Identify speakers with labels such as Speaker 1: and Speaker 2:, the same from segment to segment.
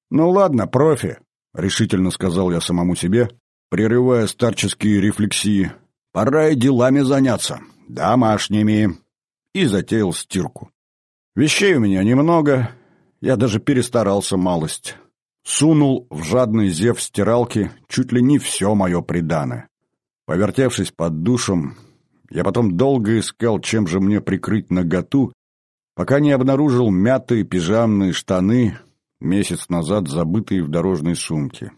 Speaker 1: «Ну ладно, профи», — решительно сказал я самому себе, прерывая старческие рефлексии. «Пора и делами заняться, домашними». И затеял стирку. Вещей у меня немного, я даже перестарался малость. Сунул в жадный зев стиралки чуть ли не все мое приданое. Повертевшись под душем, я потом долго искал, чем же мне прикрыть наготу, пока не обнаружил мятые пижамные штаны, месяц назад забытые в дорожной сумке.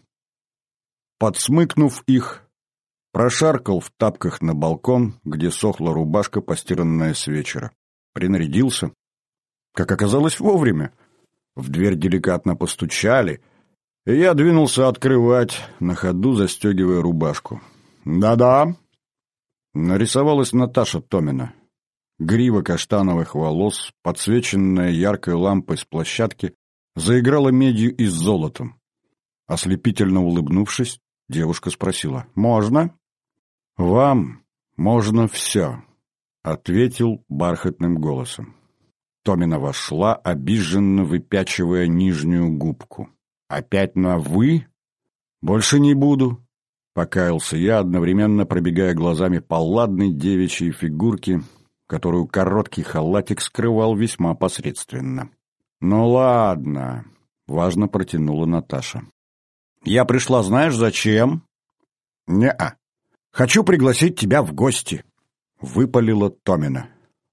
Speaker 1: Подсмыкнув их, прошаркал в тапках на балкон, где сохла рубашка, постиранная с вечера. Принарядился. Как оказалось, вовремя. В дверь деликатно постучали, и я двинулся открывать, на ходу застегивая рубашку. «Да-да», — нарисовалась Наташа Томина. Грива каштановых волос, подсвеченная яркой лампой с площадки, заиграла медью и золотом. Ослепительно улыбнувшись, девушка спросила: «Можно?» «Вам можно все», — ответил бархатным голосом. Томина вошла, обиженно выпячивая нижнюю губку. «Опять на «вы»?» «Больше не буду», — покаялся я, одновременно пробегая глазами по ладной девичьей фигурке, которую короткий халатик скрывал весьма посредственно. «Ну ладно», — важно протянула Наташа. «Я пришла, знаешь, зачем?» «Не-а. Хочу пригласить тебя в гости», — выпалила Томина.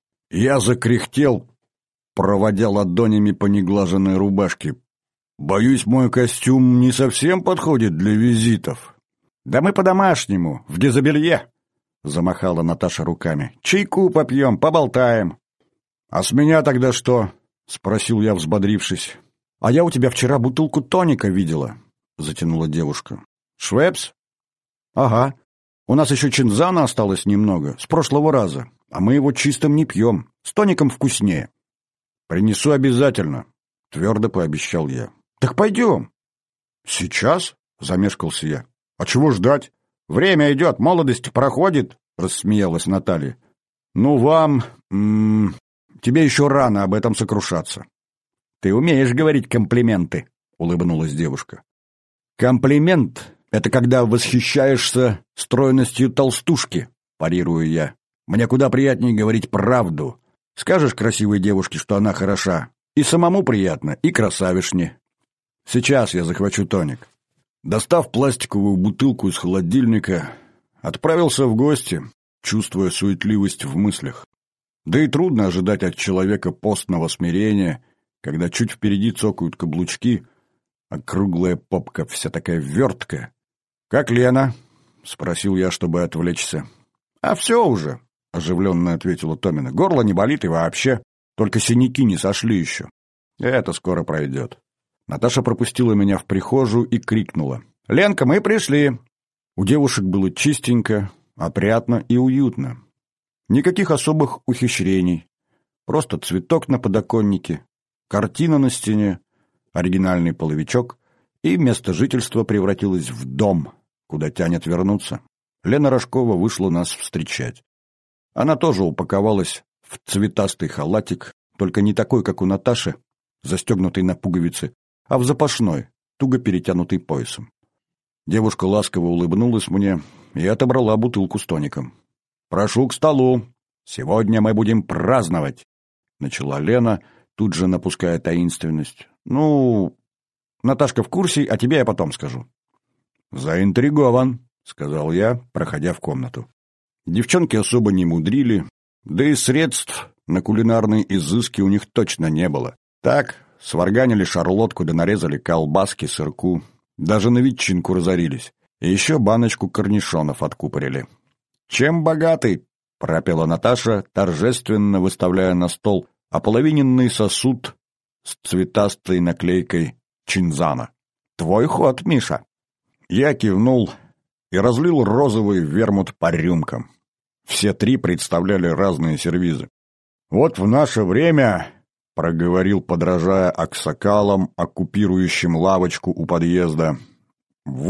Speaker 1: Я закряхтел, проводя ладонями по неглаженной рубашке. «Боюсь, мой костюм не совсем подходит для визитов». «Да мы по-домашнему, в дезобелье», — замахала Наташа руками. «Чайку попьем, поболтаем». «А с меня тогда что?» — спросил я, взбодрившись. «А я у тебя вчера бутылку тоника видела», — затянула девушка. «Швепс?» «Ага. У нас еще чинзана осталось немного, с прошлого раза, а мы его чистым не пьем, с тоником вкуснее». «Принесу обязательно», — твердо пообещал я. «Так пойдем». «Сейчас?» — замешкался я. «А чего ждать? Время идет, молодость проходит», — рассмеялась Наталья. «Ну, вам... тебе еще рано об этом сокрушаться». «Ты умеешь говорить комплименты», — улыбнулась девушка. «Комплимент — это когда восхищаешься стройностью толстушки», — парирую я. «Мне куда приятнее говорить правду. Скажешь красивой девушке, что она хороша, и самому приятно, и красавишне. Сейчас я захвачу тоник». Достав пластиковую бутылку из холодильника, отправился в гости, чувствуя суетливость в мыслях. Да и трудно ожидать от человека постного смирения, когда чуть впереди цокают каблучки, а круглая попка вся такая верткая. «Как Лена?» — спросил я, чтобы отвлечься. «А все уже», — оживленно ответила Томина. «Горло не болит и вообще, только синяки не сошли еще. Это скоро пройдет». Наташа пропустила меня в прихожую и крикнула: «Ленка, мы пришли!» У девушек было чистенько, опрятно и уютно. Никаких особых ухищрений. Просто цветок на подоконнике, картина на стене, оригинальный половичок, и место жительства превратилось в дом, куда тянет вернуться. Лена Рожкова вышла нас встречать. Она тоже упаковалась в цветастый халатик, только не такой, как у Наташи, застегнутый на пуговицы, а в запашной, туго перетянутый поясом. Девушка ласково улыбнулась мне и отобрала бутылку с тоником. «Прошу к столу. Сегодня мы будем праздновать», — начала Лена, тут же напуская таинственность. «Ну, Наташка в курсе, а тебе я потом скажу». «Заинтригован», — сказал я, проходя в комнату. Девчонки особо не мудрили, да и средств на кулинарные изыски у них точно не было. Так, сварганили шарлотку да нарезали колбаски, сырку, даже на ветчинку разорились. И еще баночку корнишонов откупорили. «Чем богаты?» — пропела Наташа, торжественно выставляя на стол ополовиненный сосуд с цветастой наклейкой «Чинзана». «Твой ход, Миша». Я кивнул и разлил розовый вермут по рюмкам. Все три представляли разные сервизы. «Вот в наше время», — проговорил, подражая аксакалам, оккупирующим лавочку у подъезда, «в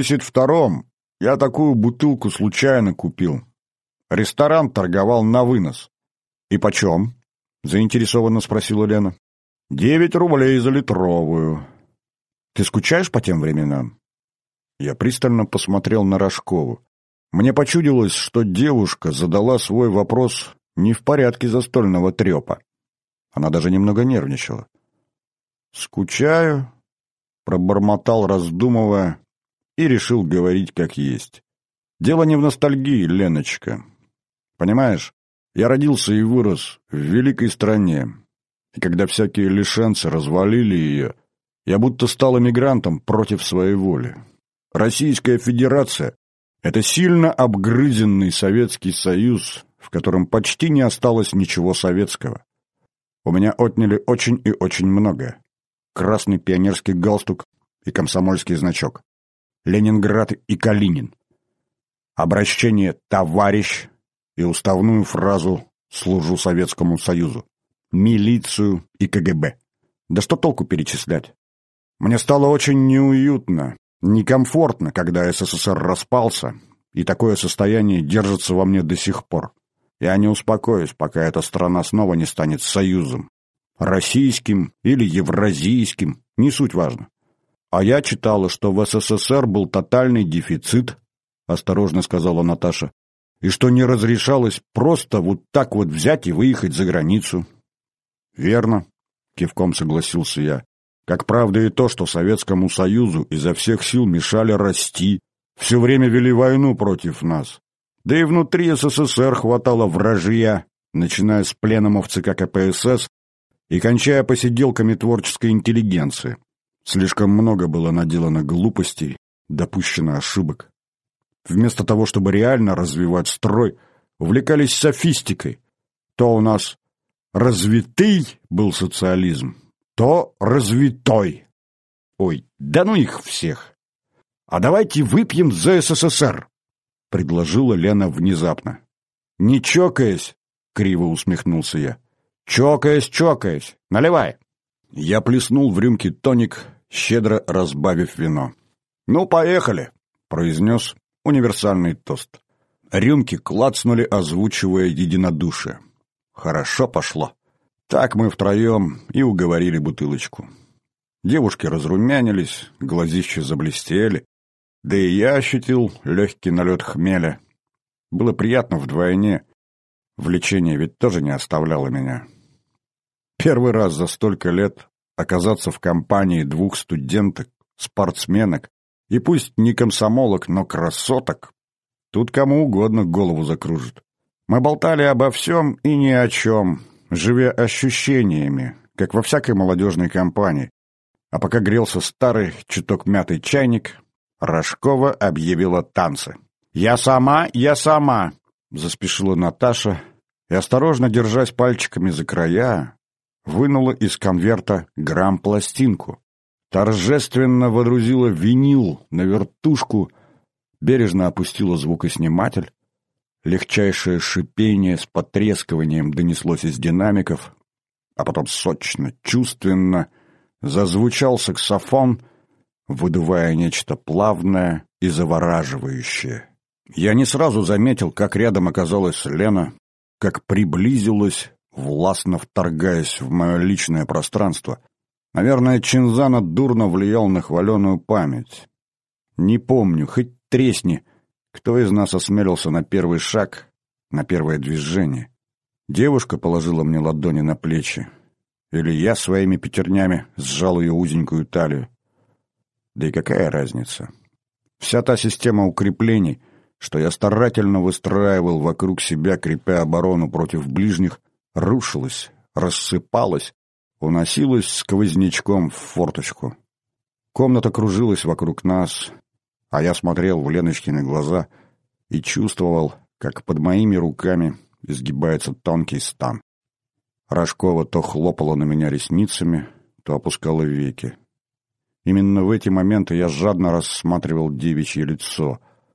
Speaker 1: 82-м я такую бутылку случайно купил. Ресторан торговал на вынос». «И почем?» — заинтересованно спросила Лена. 9 рублей за литровую». Ты скучаешь по тем временам?» Я пристально посмотрел на Рожкову. Мне почудилось, что девушка задала свой вопрос не в порядке застольного трепа. Она даже немного нервничала. «Скучаю», — пробормотал, раздумывая, и решил говорить как есть. «Дело не в ностальгии, Леночка. Понимаешь, я родился и вырос в великой стране, и когда всякие лишенцы развалили ее, я будто стал эмигрантом против своей воли. Российская Федерация — это сильно обгрызенный Советский Союз, в котором почти не осталось ничего советского. У меня отняли очень и очень многое. Красный пионерский галстук и комсомольский значок. Ленинград и Калинин. Обращение «товарищ» и уставную фразу «служу Советскому Союзу». Милицию и КГБ. Да что толку перечислять? Мне стало очень неуютно, некомфортно, когда СССР распался, и такое состояние держится во мне до сих пор. Я не успокоюсь, пока эта страна снова не станет союзом. Российским или евразийским, не суть важно. А я читала, что в СССР был тотальный дефицит, осторожно сказала Наташа, и что не разрешалось просто вот так вот взять и выехать за границу. Верно, кивком согласился я. Как правда и то, что Советскому Союзу изо всех сил мешали расти, все время вели войну против нас. Да и внутри СССР хватало вражья, начиная с пленумов ЦК КПСС и кончая посиделками творческой интеллигенции. Слишком много было наделано глупостей, допущено ошибок. Вместо того, чтобы реально развивать строй, увлекались софистикой. То у нас развитый был социализм, то развитой. Ой, да ну их всех! А давайте выпьем за СССР! Предложила Лена внезапно. «Не чокаясь!» — криво усмехнулся я. «Чокаясь! Наливай!» Я плеснул в рюмки тоник, щедро разбавив вино. «Ну, поехали!» — произнес универсальный тост. Рюмки клацнули, озвучивая единодушие. Хорошо пошло. Так мы втроем и уговорили бутылочку. Девушки разрумянились, глазища заблестели. Да и я ощутил легкий налет хмеля. Было приятно вдвойне. Влечение ведь тоже не оставляло меня. Первый раз за столько лет оказаться в компании двух студенток, спортсменок, и пусть не комсомолок, но красоток, тут кому угодно голову закружит. Мы болтали обо всем и ни о чем, живя ощущениями, как во всякой молодежной компании. А пока грелся старый, чуток мятый чайник, Рожкова объявила танцы. «Я сама!» — заспешила Наташа и, осторожно держась пальчиками за края, вынула из конверта грамм-пластинку, торжественно водрузила винил на вертушку, бережно опустила звукосниматель. Легчайшее шипение с потрескиванием донеслось из динамиков, а потом сочно, чувственно зазвучал саксофон, выдувая нечто плавное и завораживающее. Я не сразу заметил, как рядом оказалась Лена, как приблизилась, властно вторгаясь в мое личное пространство. Наверное, Чинзана дурно влиял на хваленую память. Не помню, хоть тресни, кто из нас осмелился на первый шаг, на первое движение. Девушка положила мне ладони на плечи, или я своими пятернями сжал ее узенькую талию. Да и какая разница? Вся та система укреплений, что я старательно выстраивал вокруг себя, крепя оборону против ближних, рушилась, рассыпалась, уносилась сквознячком в форточку. Комната кружилась вокруг нас, а я смотрел в Леночкины глаза и чувствовал, как под моими руками изгибается тонкий стан. Рожкова то хлопала на меня ресницами, то опускала веки. Именно в эти моменты я жадно рассматривал девичье лицо.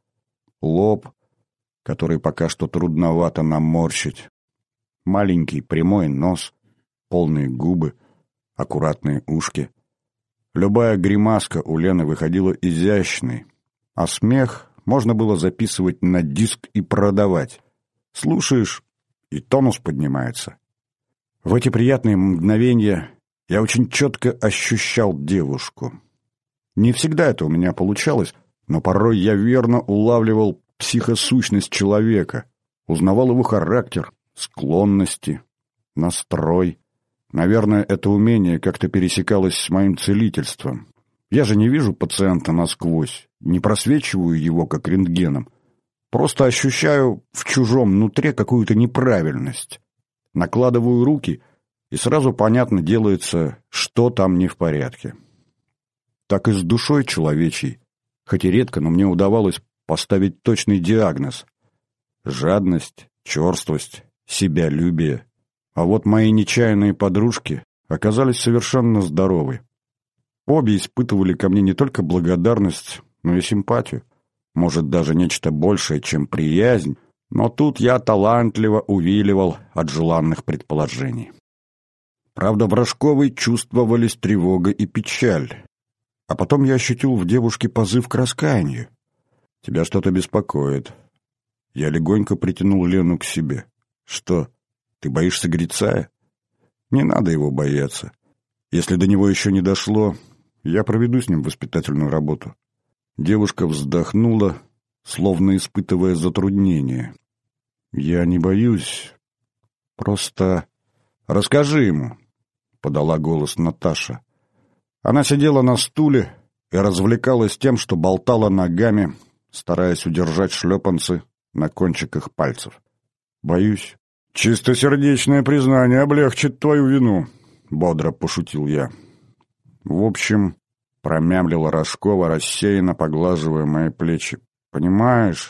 Speaker 1: Лоб, который пока что трудновато наморщить. Маленький прямой нос, полные губы, аккуратные ушки. Любая гримаска у Лены выходила изящной, а смех можно было записывать на диск и продавать. Слушаешь, и тонус поднимается. В эти приятные мгновения я очень четко ощущал девушку. Не всегда это у меня получалось, но порой я верно улавливал психосущность человека, узнавал его характер, склонности, настрой. Наверное, это умение как-то пересекалось с моим целительством. Я же не вижу пациента насквозь, не просвечиваю его как рентгеном. Просто ощущаю в чужом нутре какую-то неправильность. Накладываю руки, и сразу понятно делается, что там не в порядке. Так и с душой человечьей, хоть и редко, но мне удавалось поставить точный диагноз. Жадность, черствость, себялюбие. А вот мои нечаянные подружки оказались совершенно здоровы. Обе испытывали ко мне не только благодарность, но и симпатию. Может, даже нечто большее, чем приязнь, но тут я талантливо увиливал от желанных предположений. Правда, в Рожковой чувствовались тревога и печаль. А потом я ощутил в девушке позыв к раскаянию. «Тебя что-то беспокоит». Я легонько притянул Лену к себе. «Что, ты боишься Грицая?» «Не надо его бояться. Если до него еще не дошло, я проведу с ним воспитательную работу». Девушка вздохнула, словно испытывая затруднение. «Я не боюсь. Просто расскажи ему», — подала голос Наташа. Она сидела на стуле и развлекалась тем, что болтала ногами, стараясь удержать шлепанцы на кончиках пальцев. «Боюсь». «Чистосердечное признание облегчит твою вину», — бодро пошутил я. «В общем...» — промямлила Рожкова, рассеянно поглаживая мои плечи. «Понимаешь,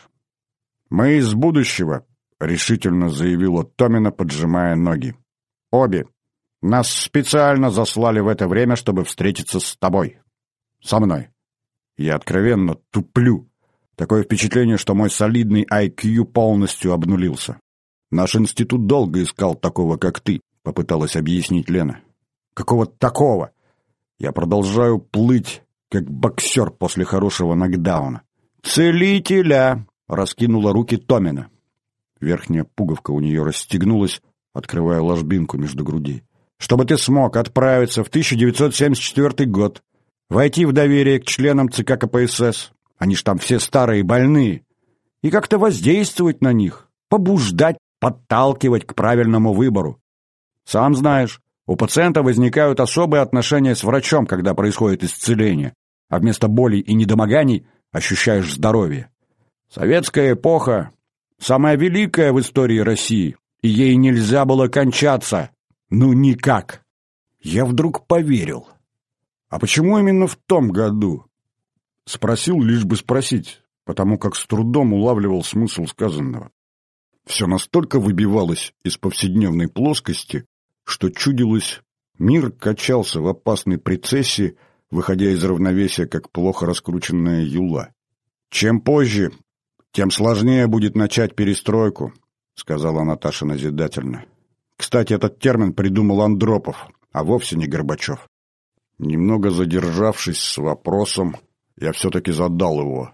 Speaker 1: мы из будущего», — решительно заявила Томина, поджимая ноги. «Обе. Нас специально заслали в это время, чтобы встретиться с тобой. Со мной. Я откровенно туплю. Такое впечатление, что мой солидный IQ полностью обнулился. Наш институт долго искал такого, как ты», — попыталась объяснить Лена. «Какого такого? Я продолжаю плыть, как боксер после хорошего нокдауна». «Целителя!» — раскинула руки Томина. Верхняя пуговка у нее расстегнулась, открывая ложбинку между грудей. «Чтобы ты смог отправиться в 1974 год, войти в доверие к членам ЦК КПСС, они ж там все старые и больные, и как-то воздействовать на них, побуждать, подталкивать к правильному выбору. Сам знаешь, у пациента возникают особые отношения с врачом, когда происходит исцеление, а вместо болей и недомоганий ощущаешь здоровье. Советская эпоха — самая великая в истории России, и ей нельзя было кончаться. Ну, никак». Я вдруг поверил. «А почему именно в том году?» Спросил, лишь бы спросить, потому как с трудом улавливал смысл сказанного. Все настолько выбивалось из повседневной плоскости, что чудилось, мир качался в опасной прецессии, выходя из равновесия, как плохо раскрученная юла. «Чем позже, тем сложнее будет начать перестройку», — сказала Наташа назидательно. «Кстати, этот термин придумал Андропов, а вовсе не Горбачев». Немного задержавшись с вопросом, я все-таки задал его.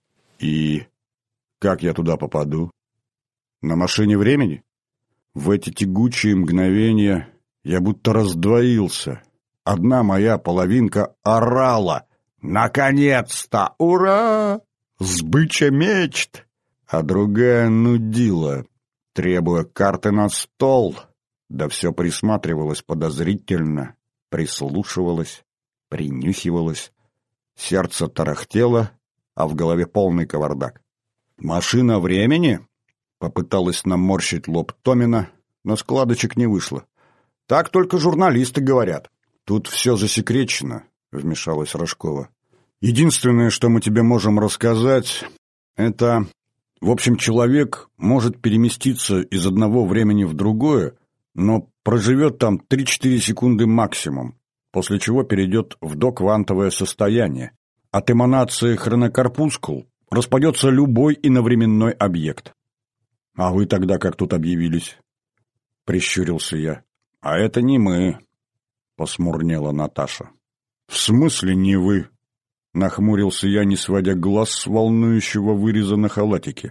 Speaker 1: «И как я туда попаду? На машине времени?» В эти тягучие мгновения я будто раздвоился. Одна моя половинка орала: «Наконец-то! Ура! Сбыча мечт!» А другая нудила, требуя карты на стол, да все присматривалась подозрительно, прислушивалась, принюхивалась. Сердце тарахтело, а в голове полный кавардак. «Машина времени?» — попыталась наморщить лоб Томина, но складочек не вышло. «Так только журналисты говорят». «Тут все засекречено», — вмешалась Рожкова. «Единственное, что мы тебе можем рассказать, это... В общем, человек может переместиться из одного времени в другое, но проживет там 3-4 секунды максимум, после чего перейдет в доквантовое состояние. От эманации хронокорпускул распадется любой иновременной объект». «А вы тогда как тут объявились?» — прищурился я. «А это не мы», — посмурнела Наташа. «В смысле не вы?» — нахмурился я, не сводя глаз с волнующего выреза на халатике.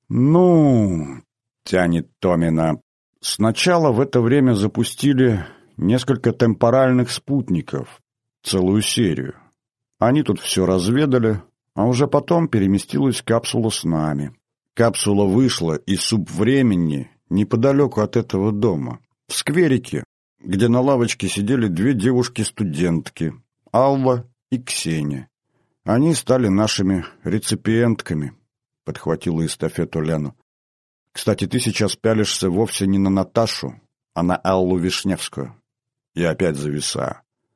Speaker 1: «Ну...» — тянет Томина. «Сначала в это время запустили несколько темпоральных спутников, целую серию. Они тут все разведали, а уже потом переместилась капсула с нами. Капсула вышла из субвремени неподалеку от этого дома, в скверике, где на лавочке сидели две девушки-студентки, Алла и Ксения. Они стали нашими реципиентками, подхватила эстафету Лена. Кстати, ты сейчас пялишься вовсе не на Наташу, а на Аллу Вишневскую. Я опять зависаю.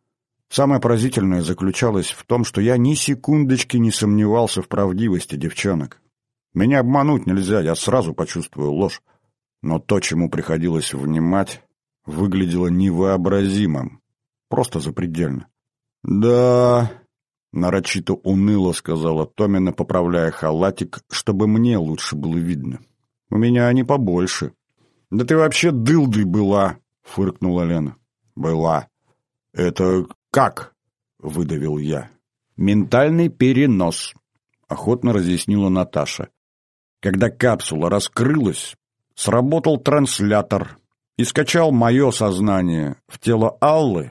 Speaker 1: Самое поразительное заключалось в том, что я ни секундочки не сомневался в правдивости девчонок. Меня обмануть нельзя, я сразу почувствую ложь. Но то, чему приходилось внимать, выглядело невообразимым. Просто запредельно. «Да...» — нарочито уныло сказала Томина, поправляя халатик, чтобы мне лучше было видно. «У меня они побольше». «Да ты вообще дылдой была!» — фыркнула Лена. «Была. Это как?» — выдавил я. «Ментальный перенос», — охотно разъяснила Наташа. «Когда капсула раскрылась, сработал транслятор и скачал мое сознание в тело Аллы,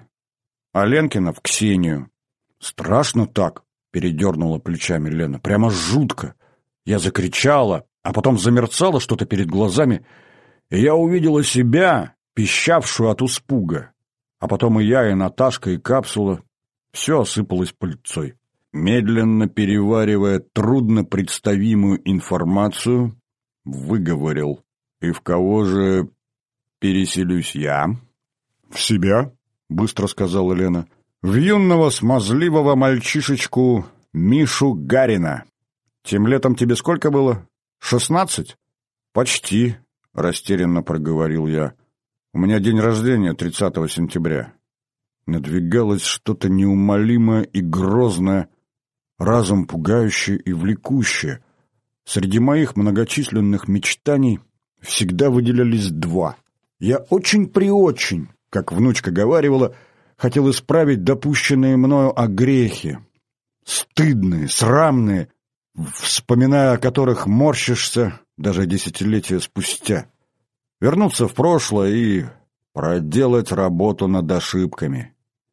Speaker 1: а Ленкина в Ксению». «Страшно так», — передернула плечами Лена. «Прямо жутко. Я закричала, а потом замерцало что-то перед глазами, и я увидела себя, пищавшую от испуга. А потом и я, и Наташка, и капсула. Все осыпалось пыльцой». Медленно переваривая труднопредставимую информацию, выговорил: «И в кого же переселюсь я?» «В себя», — быстро сказала Лена. «В юного смазливого мальчишечку Мишу Гарина. Тем летом тебе сколько было? 16? «Почти», — растерянно проговорил я. «У меня день рождения 30 сентября». Надвигалось что-то неумолимое и грозное, разом пугающее и влекущее. Среди моих многочисленных мечтаний всегда выделялись два. Я очень-преочень, как внучка говаривала, хотел исправить допущенные мною огрехи. Стыдные, срамные, вспоминая о которых морщишься даже десятилетия спустя. Вернуться в прошлое и проделать работу над ошибками.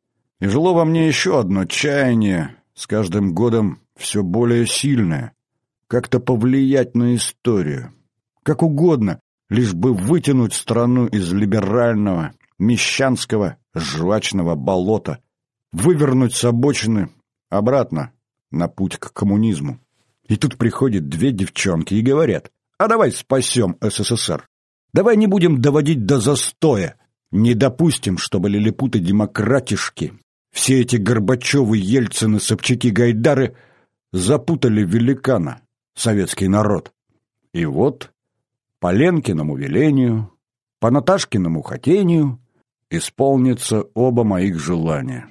Speaker 1: И жило во мне еще одно чаяние, с каждым годом все более сильное. Как-то повлиять на историю. Как угодно, лишь бы вытянуть страну из либерального, мещанского, жвачного болота, вывернуть с обочины обратно на путь к коммунизму. И тут приходят две девчонки и говорят: «А давай спасем СССР. Давай не будем доводить до застоя. Не допустим, чтобы лилипуты-демократишки, все эти Горбачевы, Ельцины, Собчаки, Гайдары запутали великана, советский народ». И вот по Ленкиному велению, по Наташкиному хотению исполнятся оба моих желания.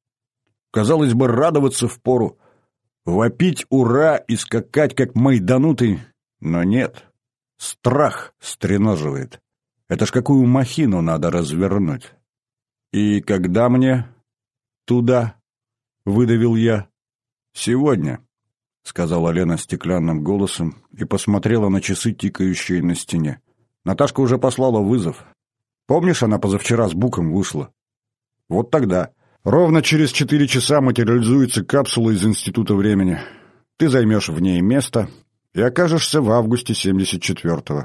Speaker 1: Казалось бы, радоваться впору, вопить «ура» и скакать, как майданутый, но нет. Страх стреноживает. Это ж какую махину надо развернуть. «И когда мне туда?» — выдавил я. «Сегодня», — сказала Лена стеклянным голосом и посмотрела на часы, тикающие на стене. «Наташка уже послала вызов. Помнишь, она позавчера с Буком вышла? Вот тогда. Ровно через 4 часа материализуется капсула из Института времени. Ты займешь в ней место и окажешься в августе 74-го.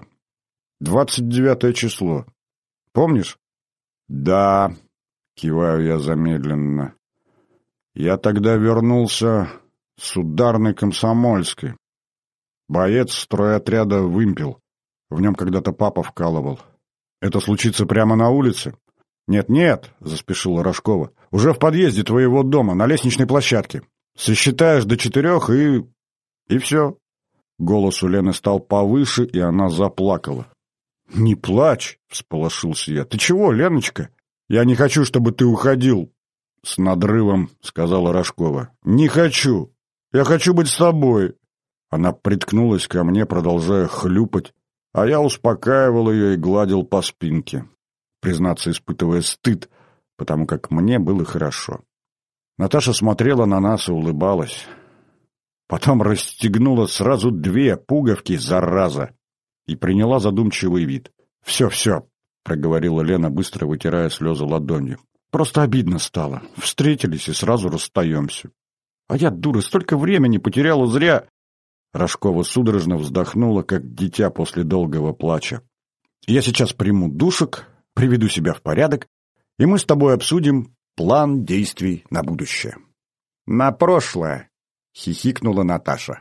Speaker 1: 29 число. Помнишь?» «Да», — киваю я замедленно. «Я тогда вернулся с ударной Комсомольской. Боец стройотряда «Вымпел». В нем когда-то папа вкалывал. Это случится прямо на улице?» «Нет-нет», — заспешила Рожкова. «Уже в подъезде твоего дома, на лестничной площадке. Сосчитаешь до 4 и все». Голос у Лены стал повыше, и она заплакала. «Не плачь», — всполошился я. «Ты чего, Леночка?» «Я не хочу, чтобы ты уходил», — с надрывом сказала Рожкова. «Не хочу. Я хочу быть с тобой». Она приткнулась ко мне, продолжая хлюпать, а я успокаивал ее и гладил по спинке, признаться, испытывая стыд, потому как мне было хорошо. Наташа смотрела на нас и улыбалась. Потом расстегнула сразу 2 пуговки, зараза, и приняла задумчивый вид. «Все», — проговорила Лена, быстро вытирая слезы ладонью. «Просто обидно стало. Встретились и сразу расстаемся. А я, дура, столько времени потеряла зря. Рожкова судорожно вздохнула, как дитя после долгого плача. Я сейчас приму душек, приведу себя в порядок, и мы с тобой обсудим план действий на будущее. На прошлое, хихикнула Наташа.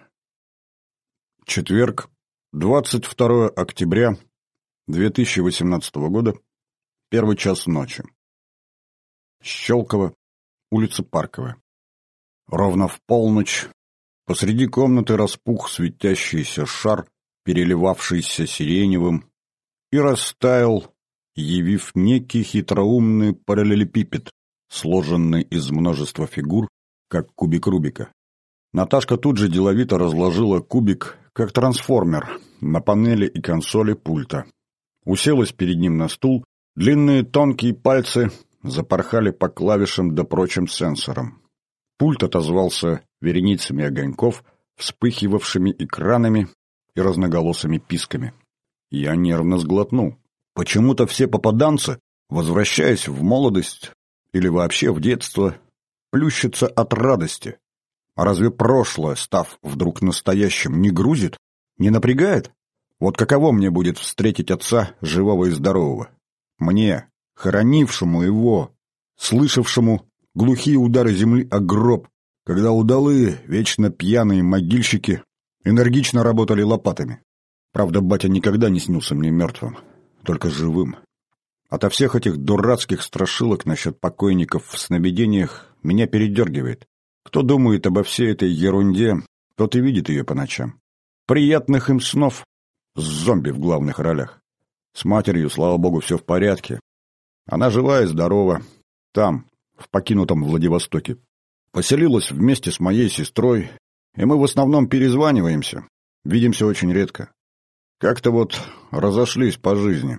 Speaker 1: Четверг, 22 октября 2018 года, 1 час ночи. Щелково, улица Парковая. Ровно в полночь посреди комнаты распух светящийся шар, переливавшийся сиреневым, и растаял, явив некий хитроумный параллелепипед, сложенный из множества фигур, как кубик Рубика. Наташка тут же деловито разложила кубик, как трансформер, на панели и консоли пульта. Уселась перед ним на стул, длинные тонкие пальцы запорхали по клавишам да прочим сенсорам. Пульт отозвался вереницами огоньков, вспыхивавшими экранами и разноголосыми писками. Я нервно сглотнул. Почему-то все попаданцы, возвращаясь в молодость или вообще в детство, плющатся от радости. А разве прошлое, став вдруг настоящим, не грузит, не напрягает? Вот каково мне будет встретить отца живого и здорового? Мне, хоронившему его, слышавшему глухие удары земли о гроб, когда удалые, вечно пьяные могильщики энергично работали лопатами. Правда, батя никогда не снился мне мертвым, только живым. Ото всех этих дурацких страшилок насчет покойников в сновидениях меня передергивает. Кто думает обо всей этой ерунде, тот и видит ее по ночам. Приятных им снов с зомби в главных ролях. С матерью, слава богу, все в порядке. Она жива и здорова. Там, в покинутом Владивостоке. Поселилась вместе с моей сестрой, и мы в основном перезваниваемся. Видимся очень редко. Как-то вот разошлись по жизни.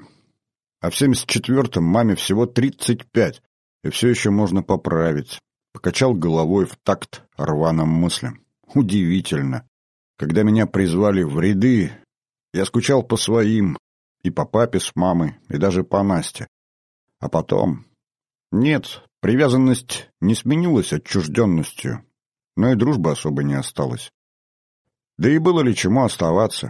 Speaker 1: А в 74-м маме всего 35, и все еще можно поправить. Покачал головой в такт рваным мыслям. Удивительно. Когда меня призвали в ряды, я скучал по своим, и по папе с мамой, и даже по Насте. А потом... Нет, привязанность не сменилась отчужденностью, но и дружбы особо не осталось. Да и было ли чему оставаться?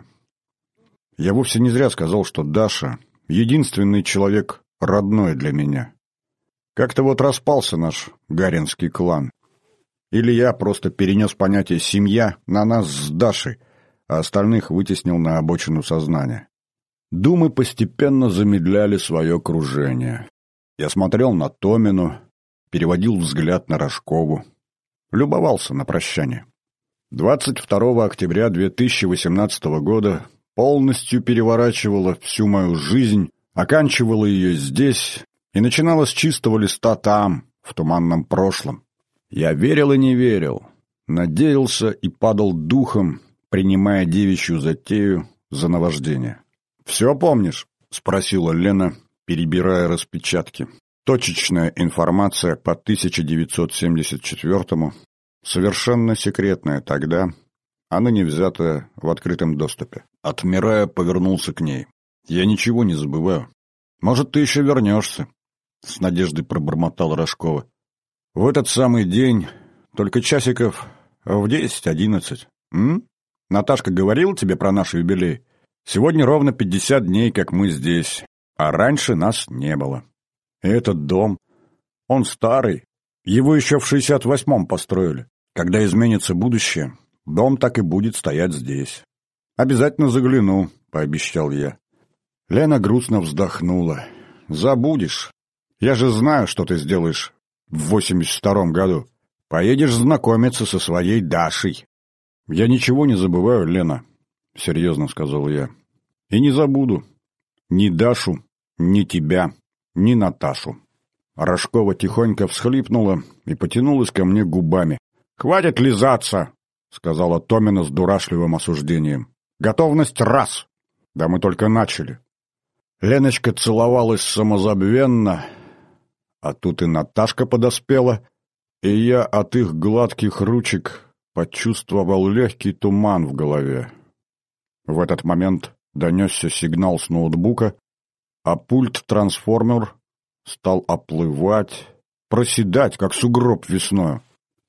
Speaker 1: Я вовсе не зря сказал, что Даша — единственный человек родной для меня. Как-то вот распался наш гаринский клан. Или я просто перенес понятие «семья» на нас с Дашей, а остальных вытеснил на обочину сознания. Думы постепенно замедляли свое кружение. Я смотрел на Томину, переводил взгляд на Рожкову, любовался на прощание. 22 октября 2018 года полностью переворачивала всю мою жизнь, оканчивала ее здесь и начинала с чистого листа там, в туманном прошлом. Я верил и не верил, надеялся и падал духом, принимая девичью затею за наваждение. «Все помнишь?» — спросила Лена, перебирая распечатки. Точечная информация по 1974-му, совершенно секретная тогда, а ныне взятая в открытом доступе. Отмирая, повернулся к ней. «Я ничего не забываю. Может, ты еще вернешься?» С надеждой пробормотал Рожкова. «В этот самый день, только часиков в 10-11. Наташка говорила тебе про наш юбилей? Сегодня ровно 50 дней, как мы здесь, а раньше нас не было. И этот дом, он старый, его еще в 68-м построили. Когда изменится будущее, дом так и будет стоять здесь. Обязательно загляну», — пообещал я. Лена грустно вздохнула. «Забудешь. Я же знаю, что ты сделаешь в 82-м году. Поедешь знакомиться со своей Дашей». «Я ничего не забываю, Лена», — серьезно сказал я. «И не забуду. Ни Дашу, ни тебя, ни Наташу». Рожкова тихонько всхлипнула и потянулась ко мне губами. «Хватит лизаться», — сказала Томина с дурашливым осуждением. «Готовность раз. Да мы только начали». Леночка целовалась самозабвенно, а тут и Наташка подоспела, и я от их гладких ручек почувствовал легкий туман в голове. В этот момент донесся сигнал с ноутбука, а пульт-трансформер стал оплывать, проседать, как сугроб весною.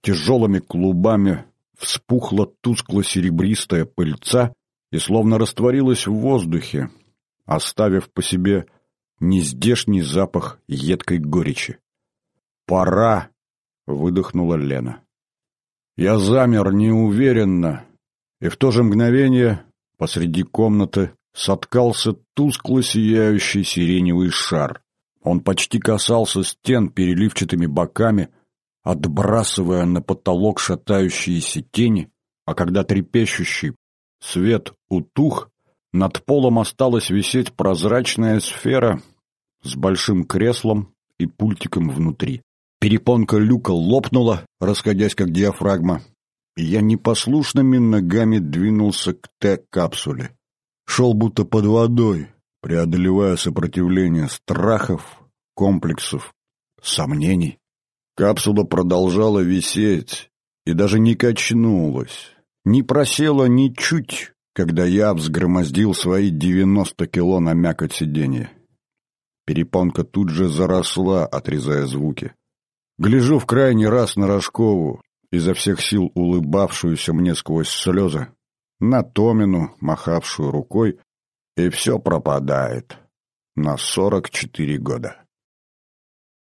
Speaker 1: тяжелыми клубами вспухла тускло-серебристая пыльца и словно растворилась в воздухе, оставив по себе нездешний запах едкой горечи. «Пора!» — выдохнула Лена. Я замер неуверенно, и в то же мгновение посреди комнаты соткался тускло сияющий сиреневый шар. Он почти касался стен переливчатыми боками, отбрасывая на потолок шатающиеся тени, а когда трепещущий свет утух, над полом осталась висеть прозрачная сфера с большим креслом и пультиком внутри. Перепонка люка лопнула, расходясь как диафрагма, и я непослушными ногами двинулся к Т-капсуле. Шел будто под водой, преодолевая сопротивление страхов, комплексов, сомнений. Капсула продолжала висеть и даже не качнулась, не просела ни чуть, когда я взгромоздил свои 90 кило на мякоть сиденья. Перепонка тут же заросла, отрезая звуки. Гляжу в крайний раз на Рожкову, изо всех сил улыбавшуюся мне сквозь слезы, на Томину, махавшую рукой, и все пропадает на 44 года.